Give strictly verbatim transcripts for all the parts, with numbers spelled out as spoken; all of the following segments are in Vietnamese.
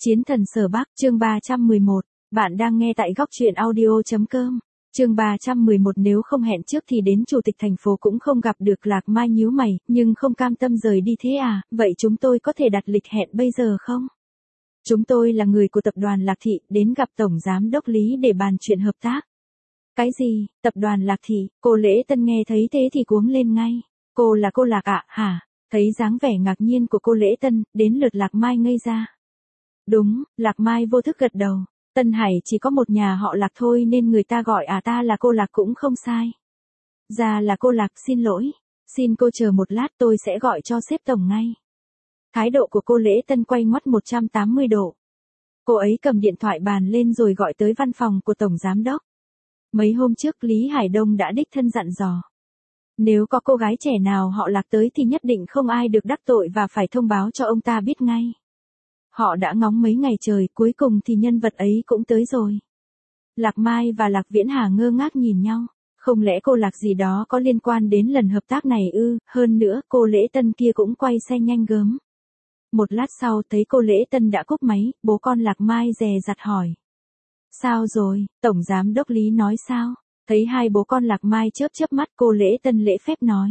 Chiến thần Sở Bắc, chương ba trăm mười một. Bạn đang nghe tại góc truyện audio.com. Chương ba trăm mười một. Nếu không hẹn trước thì đến chủ tịch thành phố cũng không gặp được. Lạc Mai nhíu mày, nhưng không cam tâm rời đi thế à, vậy chúng tôi có thể đặt lịch hẹn bây giờ không? Chúng tôi là người của tập đoàn Lạc Thị, đến gặp Tổng Giám đốc Lý để bàn chuyện hợp tác. Cái gì, tập đoàn Lạc Thị? Cô Lễ Tân nghe thấy thế thì cuống lên ngay. Cô là cô Lạc ạ, hả? Thấy dáng vẻ ngạc nhiên của cô Lễ Tân, đến lượt Lạc Mai ngây ra. Đúng, Lạc Mai vô thức gật đầu. Tân Hải chỉ có một nhà họ Lạc thôi nên người ta gọi à ta là cô Lạc cũng không sai. Ra là cô Lạc, xin lỗi. Xin cô chờ một lát, tôi sẽ gọi cho sếp tổng ngay. Thái độ của cô Lễ Tân quay ngoắt một trăm tám mươi độ. Cô ấy cầm điện thoại bàn lên rồi gọi tới văn phòng của Tổng Giám đốc. Mấy hôm trước Lý Hải Đông đã đích thân dặn dò. Nếu có cô gái trẻ nào họ Lạc tới thì nhất định không ai được đắc tội và phải thông báo cho ông ta biết ngay. Họ đã ngóng mấy ngày trời, cuối cùng thì nhân vật ấy cũng tới rồi. Lạc Mai và Lạc Viễn Hà ngơ ngác nhìn nhau. Không lẽ cô Lạc gì đó có liên quan đến lần hợp tác này ư? Hơn nữa, cô Lễ Tân kia cũng quay xe nhanh gớm. Một lát sau thấy cô Lễ Tân đã cúp máy, bố con Lạc Mai dè dặt hỏi. Sao rồi, Tổng Giám đốc Lý nói sao? Thấy hai bố con Lạc Mai chớp chớp mắt, cô Lễ Tân lễ phép nói.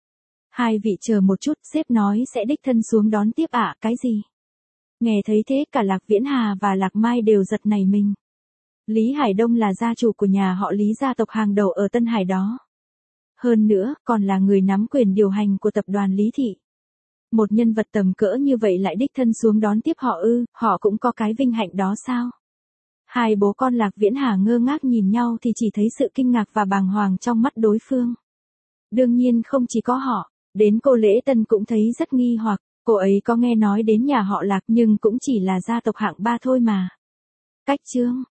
Hai vị chờ một chút, sếp nói sẽ đích thân xuống đón tiếp ạ, à, cái gì? Nghe thấy thế cả Lạc Viễn Hà và Lạc Mai đều giật nảy mình. Lý Hải Đông là gia chủ của nhà họ Lý, gia tộc hàng đầu ở Tân Hải đó. Hơn nữa, còn là người nắm quyền điều hành của tập đoàn Lý Thị. Một nhân vật tầm cỡ như vậy lại đích thân xuống đón tiếp họ ư, họ cũng có cái vinh hạnh đó sao? Hai bố con Lạc Viễn Hà ngơ ngác nhìn nhau thì chỉ thấy sự kinh ngạc và bàng hoàng trong mắt đối phương. Đương nhiên không chỉ có họ, đến cô Lễ Tân cũng thấy rất nghi hoặc. Cô ấy có nghe nói đến nhà họ Lạc nhưng cũng chỉ là gia tộc hạng ba thôi mà. Cách chương,